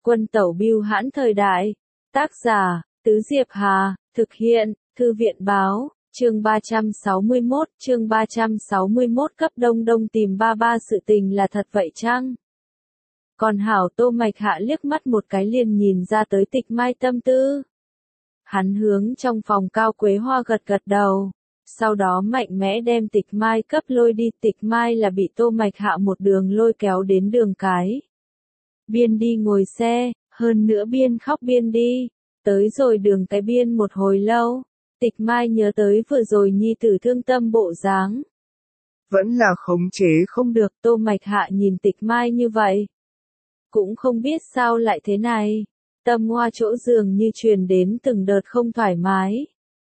Quân tẩu bưu hãn thời đại. Tác giả, Tứ Diệp Hà, thực hiện, Thư viện báo, chương 361, cấp Đông Đông tìm ba ba sự tình là thật vậy chăng? Còn hảo Tô Mạch Hạ liếc mắt một cái liền nhìn ra tới Tịch Mai tâm tư. Hắn hướng trong phòng Cao Quế Hoa gật gật đầu, sau đó mạnh mẽ đem Tịch Mai cấp lôi đi. Tịch Mai là bị Tô Mạch Hạ một đường lôi kéo đến đường cái. Biên đi ngồi xe, hơn nữa biên khóc biên đi, tới rồi đường cái biên một hồi lâu, Tịch Mai nhớ tới vừa rồi nhi tử thương tâm bộ dáng. Vẫn là khống chế không được. Tô Mạch Hạ nhìn Tịch Mai như vậy, cũng không biết sao lại thế này, tâm hoa chỗ giường như truyền đến từng đợt không thoải mái.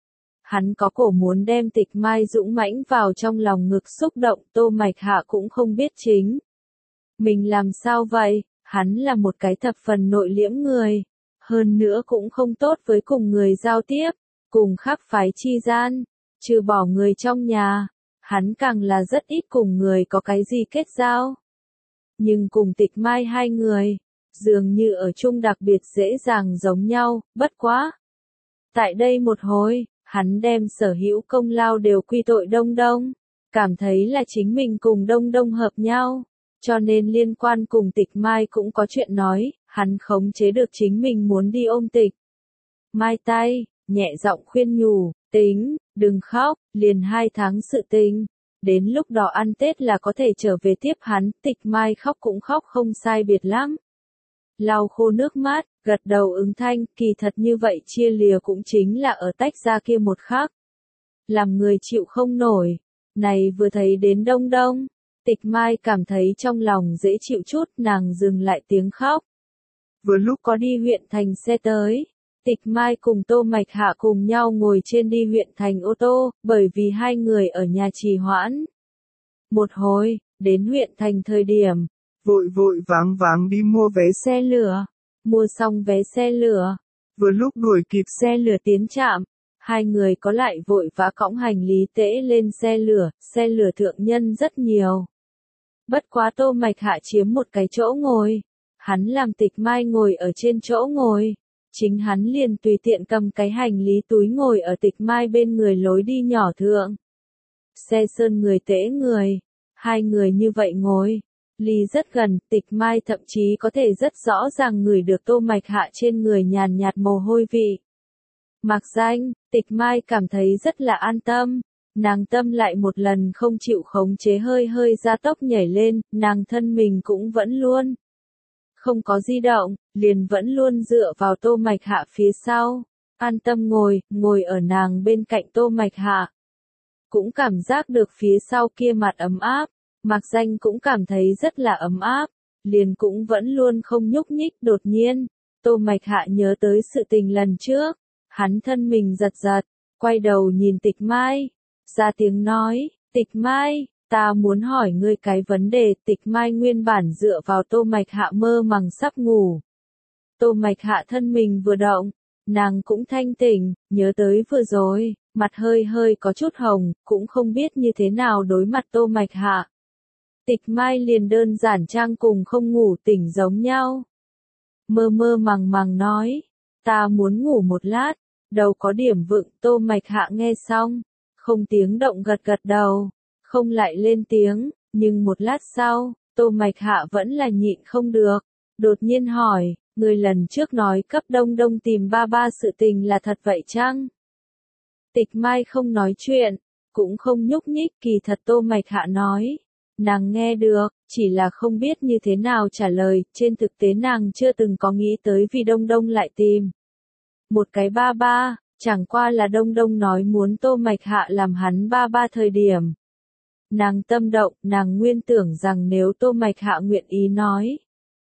Hắn có cổ muốn đem Tịch Mai dũng mãnh vào trong lòng ngực xúc động. Tô Mạch Hạ cũng không biết chính mình làm sao vậy. Hắn là một cái thập phần nội liễm người, hơn nữa cũng không tốt với cùng người giao tiếp, cùng khác phái chi gian, trừ bỏ người trong nhà, hắn càng là rất ít cùng người có cái gì kết giao. Nhưng cùng Tịch Mai hai người, dường như ở chung đặc biệt dễ dàng giống nhau. Bất quá tại đây một hồi, hắn đem sở hữu công lao đều quy tội Đông Đông, cảm thấy là chính mình cùng Đông Đông hợp nhau. Cho nên liên quan cùng Tịch Mai cũng có chuyện nói, hắn khống chế được chính mình muốn đi ôm Tịch Mai tay, nhẹ giọng khuyên nhủ, tính, đừng khóc, liền 2 tháng sự tình. Đến lúc đó ăn Tết là có thể trở về tiếp hắn. Tịch Mai khóc cũng khóc không sai biệt lắm, lau khô nước mắt, gật đầu ứng thanh. Kỳ thật như vậy chia lìa cũng chính là ở tách ra kia một khắc, làm người chịu không nổi. Này vừa thấy đến Đông Đông, Tịch Mai cảm thấy trong lòng dễ chịu chút, nàng dừng lại tiếng khóc. Vừa lúc có đi huyện thành xe tới, Tịch Mai cùng Tô Mạch Hạ cùng nhau ngồi trên đi huyện thành ô tô, bởi vì hai người ở nhà trì hoãn một hồi, đến huyện thành thời điểm, vội vội vàng vàng đi mua vé xe lửa, mua xong vé xe lửa, vừa lúc đuổi kịp xe lửa tiến trạm. Hai người có lại vội vã cõng hành lý tễ lên xe lửa thượng nhân rất nhiều. Bất quá Tô Mạch Hạ chiếm một cái chỗ ngồi, hắn làm Tịch Mai ngồi ở trên chỗ ngồi, chính hắn liền tùy tiện cầm cái hành lý túi ngồi ở Tịch Mai bên người lối đi nhỏ thượng. Xe sơn người tễ người, hai người như vậy ngồi, ly rất gần. Tịch Mai thậm chí có thể rất rõ ràng ngửi được Tô Mạch Hạ trên người nhàn nhạt mồ hôi vị. Mặc danh, Tịch Mai cảm thấy rất là an tâm. Nàng tâm lại một lần không chịu khống chế hơi hơi gia tốc nhảy lên, nàng thân mình cũng vẫn luôn không có di động, liền vẫn luôn dựa vào Tô Mạch Hạ phía sau, an tâm ngồi ở nàng bên cạnh Tô Mạch Hạ. Cũng cảm giác được phía sau kia mặt ấm áp, Mạc Danh cũng cảm thấy rất là ấm áp, liền cũng vẫn luôn không nhúc nhích. Đột nhiên, Tô Mạch Hạ nhớ tới sự tình lần trước, hắn thân mình giật giật, quay đầu nhìn Tịch Mai, ra tiếng nói, Tịch Mai, ta muốn hỏi ngươi cái vấn đề. Tịch Mai nguyên bản dựa vào Tô Mạch Hạ mơ màng sắp ngủ. Tô Mạch Hạ thân mình vừa động, nàng cũng thanh tỉnh, nhớ tới vừa rồi, mặt hơi hơi có chút hồng, cũng không biết như thế nào đối mặt Tô Mạch Hạ. Tịch Mai liền đơn giản trang cùng không ngủ tỉnh giống nhau. Mơ mơ màng màng nói, ta muốn ngủ một lát, đầu có điểm vựng. Tô Mạch Hạ nghe xong, không tiếng động gật gật đầu, không lại lên tiếng, nhưng một lát sau, Tô Mạch Hạ vẫn là nhịn không được, đột nhiên hỏi, người lần trước nói cấp Đông Đông tìm ba ba sự tình là thật vậy chăng? Tịch Mai không nói chuyện, cũng không nhúc nhích. Kỳ thật Tô Mạch Hạ nói, nàng nghe được, chỉ là không biết như thế nào trả lời. Trên thực tế nàng chưa từng có nghĩ tới vì Đông Đông lại tìm một cái ba ba, chẳng qua là Đông Đông nói muốn Tô Mạch Hạ làm hắn ba ba thời điểm. Nàng tâm động, nàng nguyên tưởng rằng nếu Tô Mạch Hạ nguyện ý nói,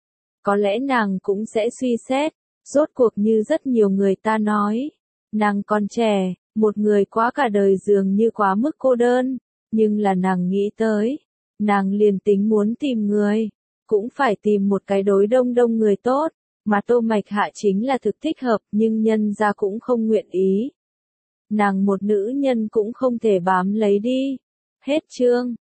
có lẽ nàng cũng sẽ suy xét. Rốt cuộc như rất nhiều người ta nói, nàng còn trẻ, một người quá cả đời dường như quá mức cô đơn, nhưng là nàng nghĩ tới, nàng liền tính muốn tìm người, cũng phải tìm một cái đối Đông Đông người tốt, mà Tô Mạch Hạ chính là thực thích hợp, nhưng nhân gia cũng không nguyện ý. Nàng một nữ nhân cũng không thể bám lấy đi. Hết chương.